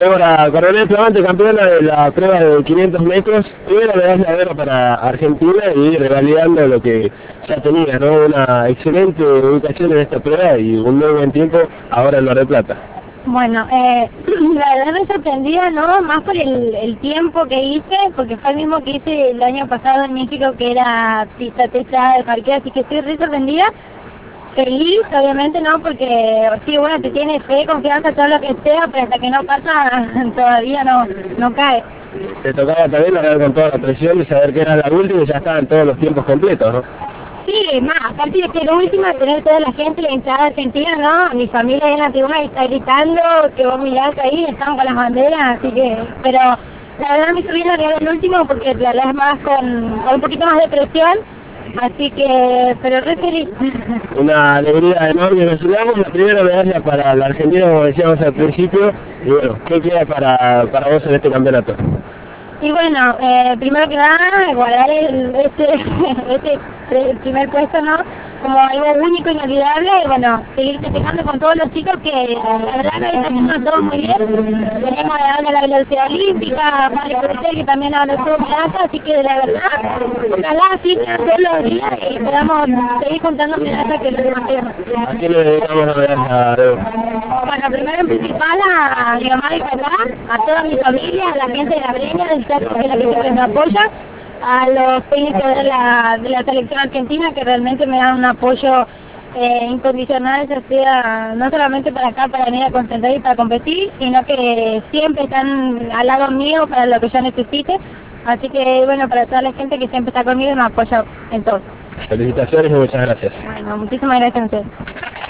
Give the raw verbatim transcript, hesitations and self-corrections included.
Débora Coronel, flamante campeona de la prueba de quinientos metros, primera medalla de oro para Argentina y revalidando lo que ya tenía, ¿no? Una excelente ubicación en esta prueba y un muy buen tiempo ahora en Mar del Plata. Bueno, eh, la verdad me sorprendía, ¿no? Más por el, el tiempo que hice, porque fue el mismo que hice el año pasado en México, que era pista techada de parqueo, así que estoy re sorprendida. Feliz, obviamente, ¿no? Porque sí, bueno, te tiene fe, confianza, todo lo que sea, pero hasta que no pasa, todavía no, no cae. Te tocaba también hablar con toda la presión y saber que era la última y ya estaban todos los tiempos completos, ¿no? Sí, más, aparte de que lo último, tener toda la gente, la hinchada argentina, ¿no? Mi familia en la tribuna está gritando, que vos mirás ahí, estamos con las banderas, así que, pero la verdad me subí a el último porque la verdad es más con, con un poquito más de presión, así que, pero re feliz. Una alegría enorme, nos sudamos la primera medalla para la Argentina, como decíamos al principio, y bueno, ¿qué queda para, para vos en este campeonato? Y bueno, eh, primero que nada, guardar el, este, este el primer puesto, ¿no? Como algo único, inolvidable, y bueno, seguir festejando con todos los chicos que la verdad que están haciendo todo muy bien. Venimos de la velocidad olímpica, Mario Cortés, que también habla todo medalla, así que la verdad, ojalá así todos los días y podamos seguir juntando medallas que es lo que más queremos. ¿A quién le dedicamos la medalla, Débora? Bueno, primero en principal a, a mi mamá y papá, a toda mi familia, a la gente de la Breña, del Chaco, que es la que siempre me apoya, a los técnicos de la, de la selección argentina que realmente me dan un apoyo eh, incondicional, ya sea no solamente para acá, para venir a concentrar y para competir, sino que siempre están al lado mío para lo que yo necesite. Así que bueno, para toda la gente que siempre está conmigo y me apoya en todo. Felicitaciones y muchas gracias. Bueno, muchísimas gracias a ustedes.